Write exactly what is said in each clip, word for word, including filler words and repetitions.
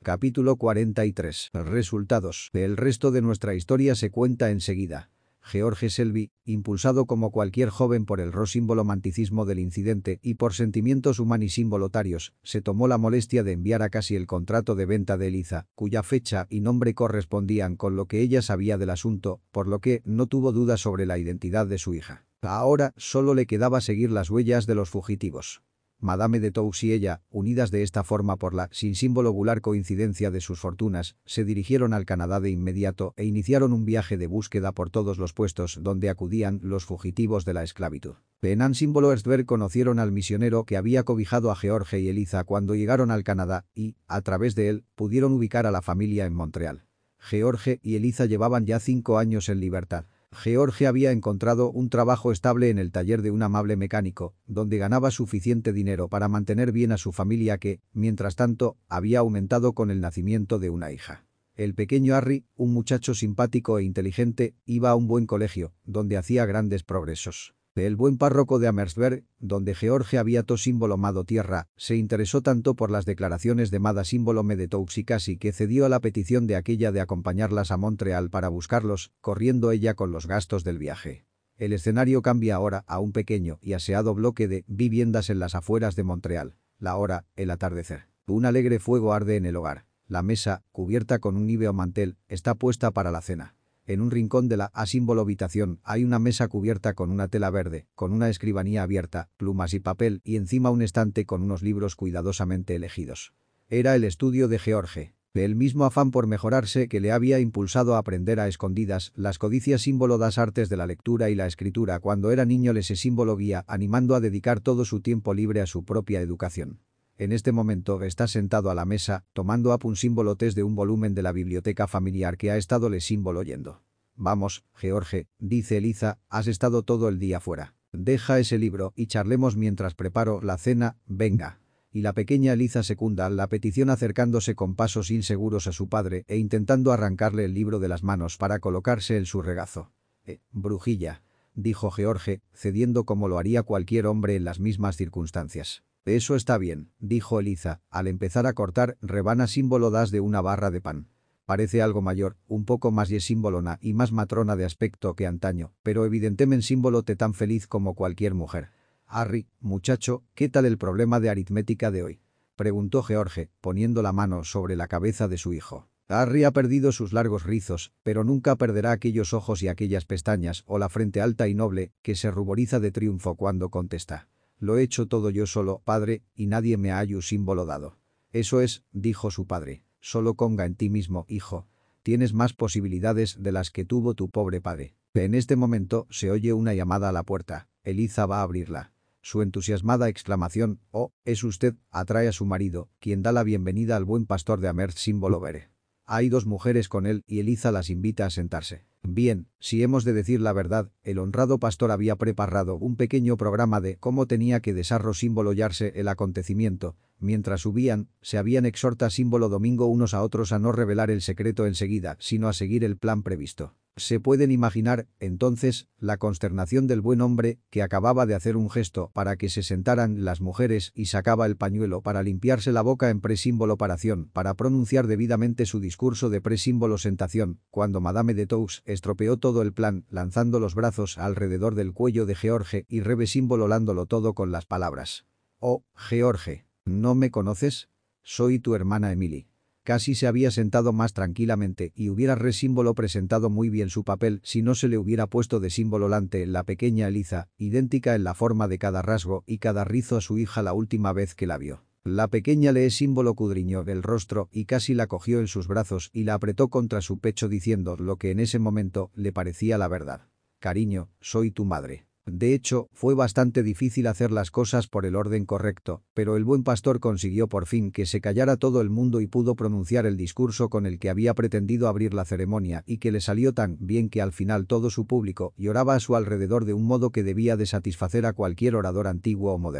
Capítulo cuarenta y tres. Resultados. El resto de nuestra historia se cuenta enseguida. George Selby, impulsado como cualquier joven por el rosimbolomaticismo del incidente y por sentimientos humanissimbolotarios, se tomó la molestia de enviar a Cassie el contrato de venta de Eliza, cuya fecha y nombre correspondían con lo que ella sabía del asunto, por lo que no tuvo duda sobre la identidad de su hija. Ahora solo le quedaba seguir las huellas de los fugitivos. Madame de Tous y ella, unidas de esta forma por la sin singular coincidencia de sus fortunas, se dirigieron al Canadá de inmediato e iniciaron un viaje de búsqueda por todos los puestos donde acudían los fugitivos de la esclavitud. En Ansimbolo-Erzberg conocieron al misionero que había cobijado a George y Eliza cuando llegaron al Canadá y, a través de él, pudieron ubicar a la familia en Montreal. George y Eliza llevaban ya cinco años en libertad. George había encontrado un trabajo estable en el taller de un amable mecánico, donde ganaba suficiente dinero para mantener bien a su familia que, mientras tanto, había aumentado con el nacimiento de una hija. El pequeño Harry, un muchacho simpático e inteligente, iba a un buen colegio, donde hacía grandes progresos. El buen párroco de Amherstburg, donde George había to simbolomado tierra, se interesó tanto por las declaraciones de Mada Simbolome de Tous y Cassie que cedió a la petición de aquella de acompañarlas a Montreal para buscarlos, corriendo ella con los gastos del viaje. El escenario cambia ahora a un pequeño y aseado bloque de viviendas en las afueras de Montreal. La hora, el atardecer. Un alegre fuego arde en el hogar. La mesa, cubierta con un níveo mantel, está puesta para la cena. En un rincón de la asímbolo habitación hay una mesa cubierta con una tela verde, con una escribanía abierta, plumas y papel y encima un estante con unos libros cuidadosamente elegidos. Era el estudio de George. El mismo afán por mejorarse que le había impulsado a aprender a escondidas las codicias símbolo das artes de la lectura y la escritura cuando era niño les símbolo guía animando a dedicar todo su tiempo libre a su propia educación. En este momento está sentado a la mesa, tomando up un símbolo test de un volumen de la biblioteca familiar que ha estado le símbolo oyendo. «Vamos, George», dice Eliza, «has estado todo el día fuera. Deja ese libro y charlemos mientras preparo la cena, venga». Y la pequeña Eliza secunda la petición acercándose con pasos inseguros a su padre e intentando arrancarle el libro de las manos para colocarse en su regazo. «Eh, brujilla», dijo George, cediendo como lo haría cualquier hombre en las mismas circunstancias. «Eso está bien», dijo Eliza, al empezar a cortar rebana símbolo das de una barra de pan. Parece algo mayor, un poco más y símbolona y más matrona de aspecto que antaño, pero evidentemente símbolo te tan feliz como cualquier mujer. «Harry, muchacho, ¿qué tal el problema de aritmética de hoy?», preguntó George, poniendo la mano sobre la cabeza de su hijo. Harry ha perdido sus largos rizos, pero nunca perderá aquellos ojos y aquellas pestañas o la frente alta y noble que se ruboriza de triunfo cuando contesta. «Lo he hecho todo yo solo, padre, y nadie me ha ayudado símbolo dado». «Eso es», dijo su padre. «Solo conga en ti mismo, hijo. Tienes más posibilidades de las que tuvo tu pobre padre». En este momento se oye una llamada a la puerta. Eliza va a abrirla. Su entusiasmada exclamación, «Oh, es usted», atrae a su marido, quien da la bienvenida al buen pastor de Amherst símbolo Vere. Hay dos mujeres con él y Eliza las invita a sentarse. Bien, si hemos de decir la verdad, el honrado pastor había preparado un pequeño programa de cómo tenía que desarrollar símbolollarse el acontecimiento. Mientras subían, se habían exhorta símbolo domingo unos a otros a no revelar el secreto enseguida, sino a seguir el plan previsto. Se pueden imaginar, entonces, la consternación del buen hombre, que acababa de hacer un gesto para que se sentaran las mujeres y sacaba el pañuelo para limpiarse la boca en presímbolo paración, para pronunciar debidamente su discurso de presímbolo sentación, cuando Madame de Tous estropeó todo el plan, lanzando los brazos alrededor del cuello de George y revesímbololándolo todo con las palabras. «Oh, George, ¿no me conoces? Soy tu hermana Emily». Casi se había sentado más tranquilamente y hubiera resímbolo presentado muy bien su papel si no se le hubiera puesto de símbolo lante la pequeña Eliza, idéntica en la forma de cada rasgo y cada rizo a su hija la última vez que la vio. La pequeña le símbolo cudriñó del rostro y casi la cogió en sus brazos y la apretó contra su pecho diciendo lo que en ese momento le parecía la verdad. «Cariño, soy tu madre». De hecho, fue bastante difícil hacer las cosas por el orden correcto, pero el buen pastor consiguió por fin que se callara todo el mundo y pudo pronunciar el discurso con el que había pretendido abrir la ceremonia y que le salió tan bien que al final todo su público lloraba a su alrededor de un modo que debía de satisfacer a cualquier orador antiguo o moderno.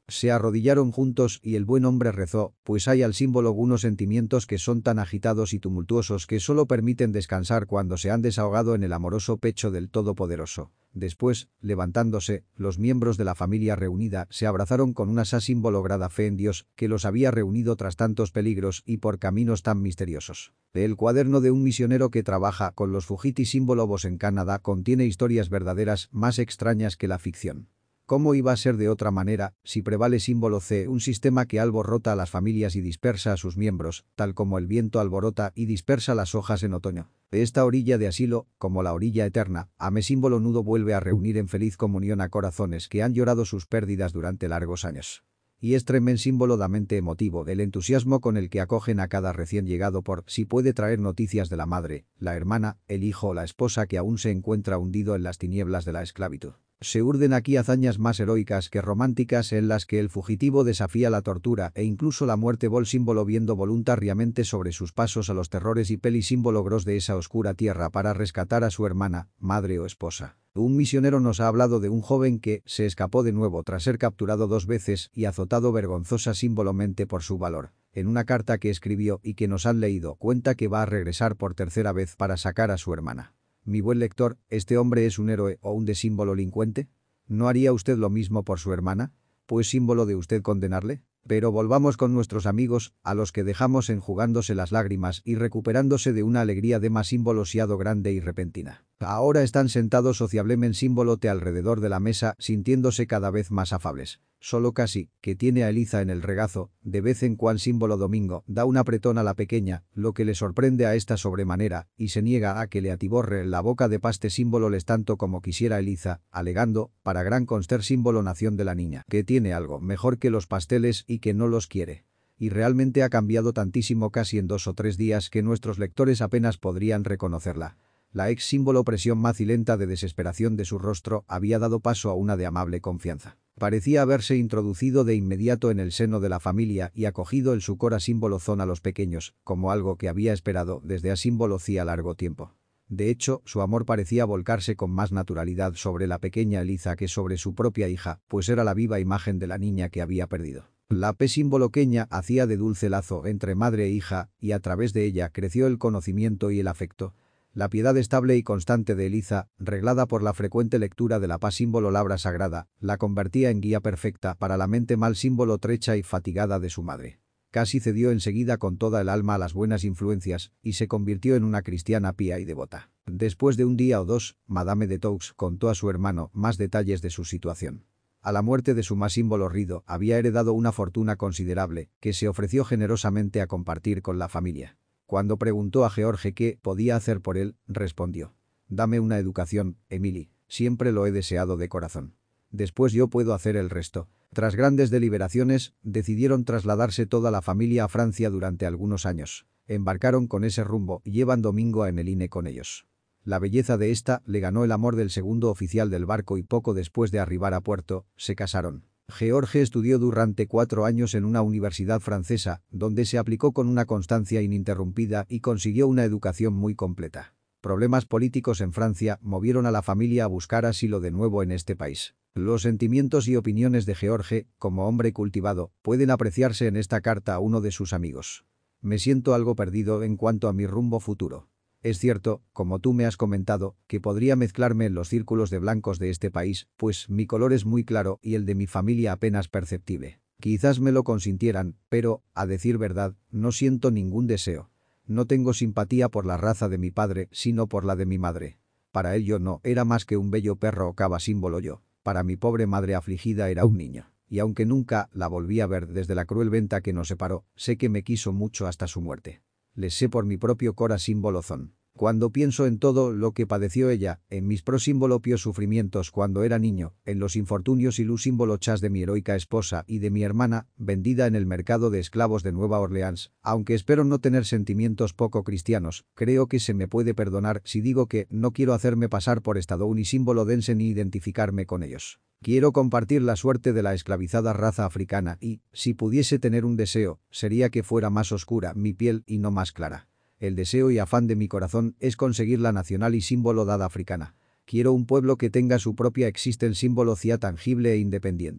Se arrodillaron juntos y el buen hombre rezó, pues hay al símbolo unos sentimientos que son tan agitados y tumultuosos que solo permiten descansar cuando se han desahogado en el amoroso pecho del Todopoderoso. Después, levantándose, los miembros de la familia reunida se abrazaron con una sa símbolo grada fe en Dios, que los había reunido tras tantos peligros y por caminos tan misteriosos. El cuaderno de un misionero que trabaja con los Fugiti símbolobos en Canadá contiene historias verdaderas más extrañas que la ficción. ¿Cómo iba a ser de otra manera, si prevale símbolo C, un sistema que alborota a las familias y dispersa a sus miembros, tal como el viento alborota y dispersa las hojas en otoño? De esta orilla de asilo, como la orilla eterna, Ame símbolo nudo vuelve a reunir en feliz comunión a corazones que han llorado sus pérdidas durante largos años. Y es tremendo símbolo damente emotivo el entusiasmo con el que acogen a cada recién llegado por si puede traer noticias de la madre, la hermana, el hijo o la esposa que aún se encuentra hundido en las tinieblas de la esclavitud. Se urden aquí hazañas más heroicas que románticas en las que el fugitivo desafía la tortura e incluso la muerte vol símbolo viendo voluntariamente sobre sus pasos a los terrores y peli símbolo gros de esa oscura tierra para rescatar a su hermana, madre o esposa. Un misionero nos ha hablado de un joven que se escapó de nuevo tras ser capturado dos veces y azotado vergonzosa símbolamente por su valor. En una carta que escribió y que nos han leído cuenta que va a regresar por tercera vez para sacar a su hermana. Mi buen lector, ¿este hombre es un héroe o un desímbolo delincuente? ¿No haría usted lo mismo por su hermana? ¿Pues símbolo de usted condenarle? Pero volvamos con nuestros amigos, a los que dejamos enjugándose las lágrimas y recuperándose de una alegría de más símbolo siado grande y repentina. Ahora están sentados sociablemente símbolote alrededor de la mesa, sintiéndose cada vez más afables. Solo casi, que tiene a Eliza en el regazo, de vez en cuando símbolo Domingo, da un apretón a la pequeña, lo que le sorprende a esta sobremanera, y se niega a que le atiborre la boca de paste símbolo les tanto como quisiera Eliza, alegando, para gran conster símbolo nación de la niña, que tiene algo mejor que los pasteles y que no los quiere. Y realmente ha cambiado tantísimo casi en dos o tres días que nuestros lectores apenas podrían reconocerla. La ex símbolo presión macilenta de desesperación de su rostro había dado paso a una de amable confianza. Parecía haberse introducido de inmediato en el seno de la familia y acogido el sucor a símbolo zona a los pequeños, como algo que había esperado desde a símbolo cía largo tiempo. De hecho, su amor parecía volcarse con más naturalidad sobre la pequeña Eliza que sobre su propia hija, pues era la viva imagen de la niña que había perdido. La P símbolo queña hacía de dulce lazo entre madre e hija, y a través de ella creció el conocimiento y el afecto. La piedad estable y constante de Eliza, reglada por la frecuente lectura de la paz símbolo labra sagrada, la convertía en guía perfecta para la mente mal símbolo trecha y fatigada de su madre. Casi cedió enseguida con toda el alma a las buenas influencias y se convirtió en una cristiana pía y devota. Después de un día o dos, Madame de Tous contó a su hermano más detalles de su situación. A la muerte de su más símbolo Rido había heredado una fortuna considerable que se ofreció generosamente a compartir con la familia. Cuando preguntó a George qué podía hacer por él, respondió: «Dame una educación, Emily, siempre lo he deseado de corazón. Después yo puedo hacer el resto». Tras grandes deliberaciones, decidieron trasladarse toda la familia a Francia durante algunos años. Embarcaron con ese rumbo y llevan Domingo a Emeline con ellos. La belleza de esta le ganó el amor del segundo oficial del barco y poco después de arribar a puerto, se casaron. George estudió durante cuatro años en una universidad francesa, donde se aplicó con una constancia ininterrumpida y consiguió una educación muy completa. Problemas políticos en Francia movieron a la familia a buscar asilo de nuevo en este país. Los sentimientos y opiniones de George, como hombre cultivado, pueden apreciarse en esta carta a uno de sus amigos. Me siento algo perdido en cuanto a mi rumbo futuro. Es cierto, como tú me has comentado, que podría mezclarme en los círculos de blancos de este país, pues mi color es muy claro y el de mi familia apenas perceptible. Quizás me lo consintieran, pero, a decir verdad, no siento ningún deseo. No tengo simpatía por la raza de mi padre, sino por la de mi madre. Para él yo no era más que un bello perro o cava símbolo yo. Para mi pobre madre afligida era un niño. Y aunque nunca la volví a ver desde la cruel venta que nos separó, sé que me quiso mucho hasta su muerte. Les sé por mi propio cora símbolo zon. Cuando pienso en todo lo que padeció ella, en mis prosímbolopios sufrimientos cuando era niño, en los infortunios y luz símbolo chas de mi heroica esposa y de mi hermana, vendida en el mercado de esclavos de Nueva Orleans, aunque espero no tener sentimientos poco cristianos, creo que se me puede perdonar si digo que no quiero hacerme pasar por estadoun y símbolo dense ni identificarme con ellos. Quiero compartir la suerte de la esclavizada raza africana y, si pudiese tener un deseo, sería que fuera más oscura mi piel y no más clara. El deseo y afán de mi corazón es conseguir la nacional y símbolo dada africana. Quiero un pueblo que tenga su propia existen símbolo cia tangible e independiente.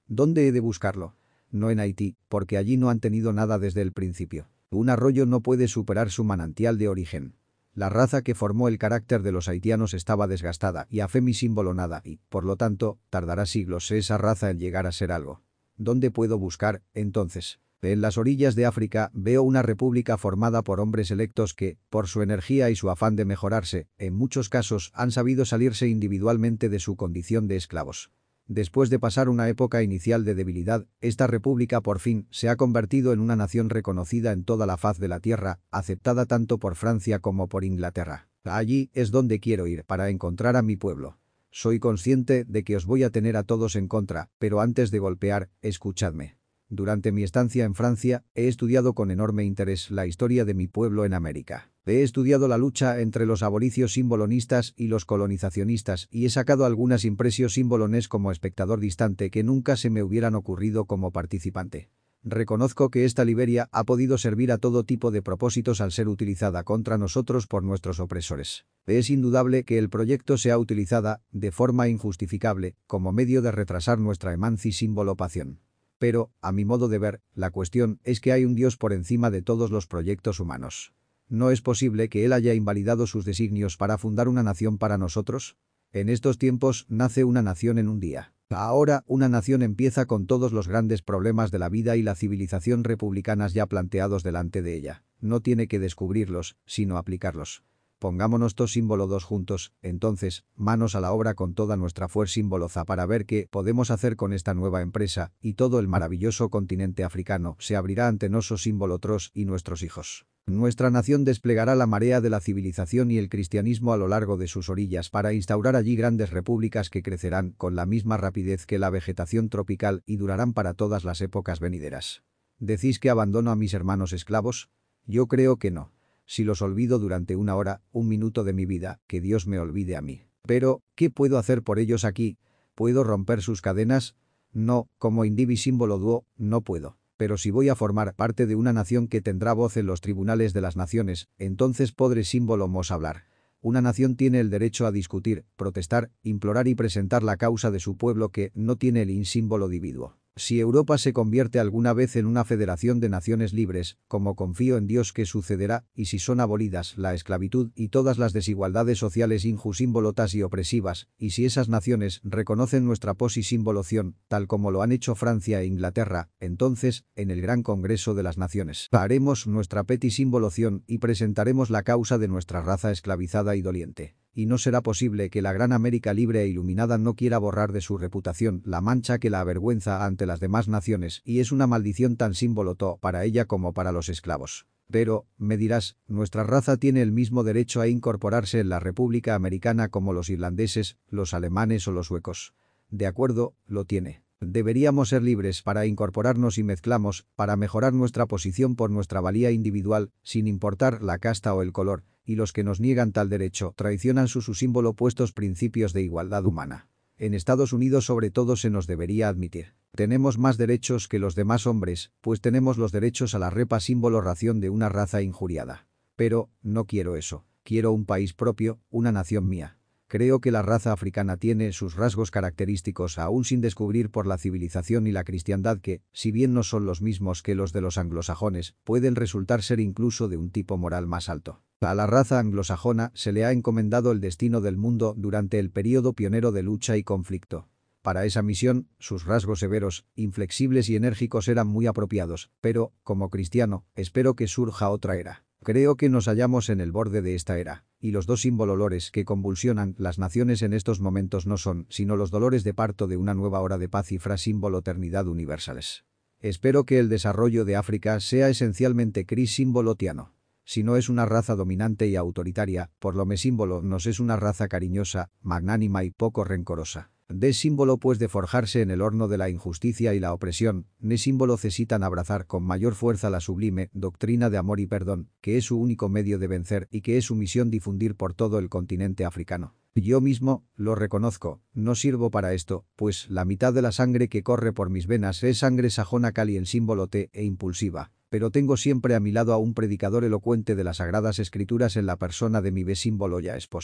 ¿Dónde he de buscarlo? No en Haití, porque allí no han tenido nada desde el principio. Un arroyo no puede superar su manantial de origen. La raza que formó el carácter de los haitianos estaba desgastada y a fe mi símbolo nada y, por lo tanto, tardará siglos esa raza en llegar a ser algo. ¿Dónde puedo buscar, entonces? En las orillas de África veo una república formada por hombres electos que, por su energía y su afán de mejorarse, en muchos casos han sabido salirse individualmente de su condición de esclavos. Después de pasar una época inicial de debilidad, esta república por fin se ha convertido en una nación reconocida en toda la faz de la tierra, aceptada tanto por Francia como por Inglaterra. Allí es donde quiero ir para encontrar a mi pueblo. Soy consciente de que os voy a tener a todos en contra, pero antes de golpear, escuchadme. Durante mi estancia en Francia, he estudiado con enorme interés la historia de mi pueblo en América. He estudiado la lucha entre los abolicios simbolonistas y los colonizacionistas y he sacado algunas impresiones simbolones como espectador distante que nunca se me hubieran ocurrido como participante. Reconozco que esta Liberia ha podido servir a todo tipo de propósitos al ser utilizada contra nosotros por nuestros opresores. Es indudable que el proyecto sea utilizada, de forma injustificable, como medio de retrasar nuestra emancipación. Pero, a mi modo de ver, la cuestión es que hay un Dios por encima de todos los proyectos humanos. ¿No es posible que Él haya invalidado sus designios para fundar una nación para nosotros? En estos tiempos nace una nación en un día. Ahora, una nación empieza con todos los grandes problemas de la vida y la civilización republicanas ya planteados delante de ella. No tiene que descubrirlos, sino aplicarlos. Pongámonos todos símbolo dos juntos, entonces, manos a la obra con toda nuestra fuerza símboloza para ver qué podemos hacer con esta nueva empresa, y todo el maravilloso continente africano se abrirá ante nosotros símbolo otros y nuestros hijos. Nuestra nación desplegará la marea de la civilización y el cristianismo a lo largo de sus orillas para instaurar allí grandes repúblicas que crecerán con la misma rapidez que la vegetación tropical y durarán para todas las épocas venideras. ¿Decís que abandono a mis hermanos esclavos? Yo creo que no. Si los olvido durante una hora, un minuto de mi vida, que Dios me olvide a mí. Pero, ¿qué puedo hacer por ellos aquí? ¿Puedo romper sus cadenas? No, como indivi símbolo duo, no puedo. Pero si voy a formar parte de una nación que tendrá voz en los tribunales de las naciones, entonces podré símbolo mos hablar. Una nación tiene el derecho a discutir, protestar, implorar y presentar la causa de su pueblo que no tiene el insímbolo dividuo. Si Europa se convierte alguna vez en una federación de naciones libres, como confío en Dios que sucederá, y si son abolidas la esclavitud y todas las desigualdades sociales injusímbolotas y opresivas, y si esas naciones reconocen nuestra posisímboloción, tal como lo han hecho Francia e Inglaterra, entonces, en el Gran Congreso de las Naciones, haremos nuestra petisímboloción y presentaremos la causa de nuestra raza esclavizada y doliente. Y no será posible que la gran América libre e iluminada no quiera borrar de su reputación la mancha que la avergüenza ante las demás naciones y es una maldición tan símboloto para ella como para los esclavos. Pero, me dirás, nuestra raza tiene el mismo derecho a incorporarse en la República Americana como los irlandeses, los alemanes o los suecos. De acuerdo, lo tiene. Deberíamos ser libres para incorporarnos y mezclamos, para mejorar nuestra posición por nuestra valía individual, sin importar la casta o el color, y los que nos niegan tal derecho traicionan sus su símbolo opuestos principios de igualdad humana. En Estados Unidos sobre todo se nos debería admitir. Tenemos más derechos que los demás hombres, pues tenemos los derechos a la repa símbolo ración de una raza injuriada. Pero, no quiero eso. Quiero un país propio, una nación mía. Creo que la raza africana tiene sus rasgos característicos aún sin descubrir por la civilización y la cristiandad que, si bien no son los mismos que los de los anglosajones, pueden resultar ser incluso de un tipo moral más alto. A la raza anglosajona se le ha encomendado el destino del mundo durante el período pionero de lucha y conflicto. Para esa misión, sus rasgos severos, inflexibles y enérgicos eran muy apropiados, pero, como cristiano, espero que surja otra era. Creo que nos hallamos en el borde de esta era, y los dos símbololores que convulsionan las naciones en estos momentos no son sino los dolores de parto de una nueva hora de paz y fra símbolo eternidad universales. Espero que el desarrollo de África sea esencialmente cris símbolotiano. Si no es una raza dominante y autoritaria, por lo me símbolo nos es una raza cariñosa, magnánima y poco rencorosa. De símbolo pues de forjarse en el horno de la injusticia y la opresión, ne símbolo necesitan abrazar con mayor fuerza la sublime doctrina de amor y perdón, que es su único medio de vencer y que es su misión difundir por todo el continente africano. Yo mismo, lo reconozco, no sirvo para esto, pues la mitad de la sangre que corre por mis venas es sangre sajona caliente símbolo T e impulsiva. Pero tengo siempre a mi lado a un predicador elocuente de las sagradas escrituras en la persona de mi símbolo ya esposa.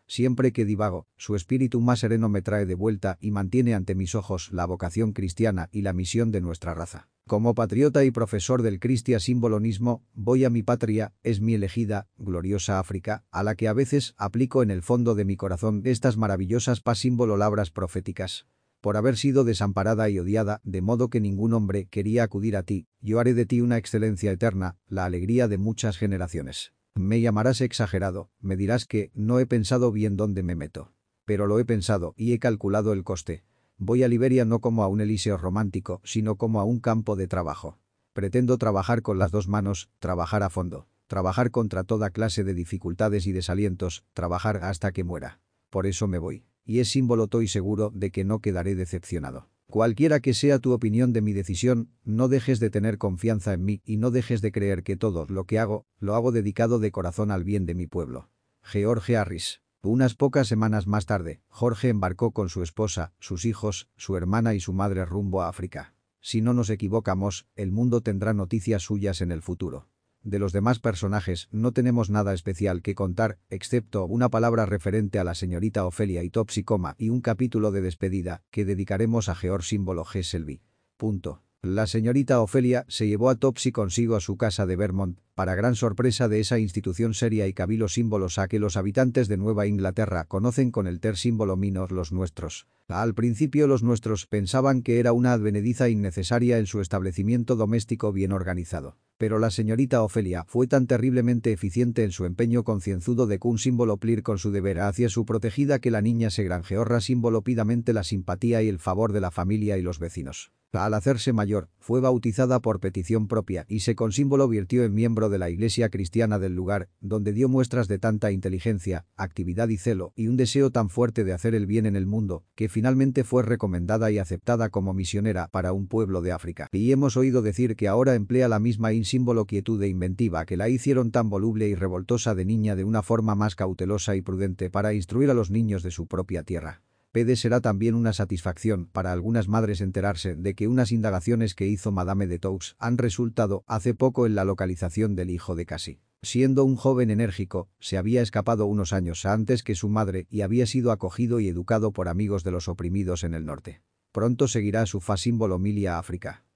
Siempre que divago, su espíritu más sereno me trae de vuelta y mantiene ante mis ojos la vocación cristiana y la misión de nuestra raza. Como patriota y profesor del Christia Simbolonismo, voy a mi patria, es mi elegida, gloriosa África, a la que a veces aplico en el fondo de mi corazón estas maravillosas pas símbolo-labras proféticas. Por haber sido desamparada y odiada, de modo que ningún hombre quería acudir a ti, yo haré de ti una excelencia eterna, la alegría de muchas generaciones. Me llamarás exagerado, me dirás que no he pensado bien dónde me meto. Pero lo he pensado y he calculado el coste. Voy a Liberia no como a un Eliseo romántico, sino como a un campo de trabajo. Pretendo trabajar con las dos manos, trabajar a fondo, trabajar contra toda clase de dificultades y desalientos, trabajar hasta que muera. Por eso me voy. Y es símbolo estoy seguro de que no quedaré decepcionado. Cualquiera que sea tu opinión de mi decisión, no dejes de tener confianza en mí y no dejes de creer que todo lo que hago, lo hago dedicado de corazón al bien de mi pueblo. George Harris. Unas pocas semanas más tarde, Jorge embarcó con su esposa, sus hijos, su hermana y su madre rumbo a África. Si no nos equivocamos, el mundo tendrá noticias suyas en el futuro. De los demás personajes no tenemos nada especial que contar, excepto una palabra referente a la señorita Ofelia y Topsy, y un capítulo de despedida que dedicaremos a George Símbolo G. Selby. Punto. La señorita Ofelia se llevó a Topsy consigo a su casa de Vermont, para gran sorpresa de esa institución seria y cabilo símbolos a que los habitantes de Nueva Inglaterra conocen con el ter símbolo minor los nuestros. Al principio los nuestros pensaban que era una advenediza innecesaria en su establecimiento doméstico bien organizado. Pero la señorita Ofelia fue tan terriblemente eficiente en su empeño concienzudo de que un símbolo plir con su deber hacia su protegida que la niña se granjeó símbolopidamente la simpatía y el favor de la familia y los vecinos. Al hacerse mayor, fue bautizada por petición propia y se con símbolo virtió en miembro de la iglesia cristiana del lugar, donde dio muestras de tanta inteligencia, actividad y celo y un deseo tan fuerte de hacer el bien en el mundo, que finalmente fue recomendada y aceptada como misionera para un pueblo de África. Y hemos oído decir que ahora emplea la misma insímbolo quietud e inventiva que la hicieron tan voluble y revoltosa de niña de una forma más cautelosa y prudente para instruir a los niños de su propia tierra. Pede será también una satisfacción para algunas madres enterarse de que unas indagaciones que hizo Madame de Tous han resultado hace poco en la localización del hijo de Cassie. Siendo un joven enérgico, se había escapado unos años antes que su madre y había sido acogido y educado por amigos de los oprimidos en el norte. Pronto seguirá su fa símbolo milia África.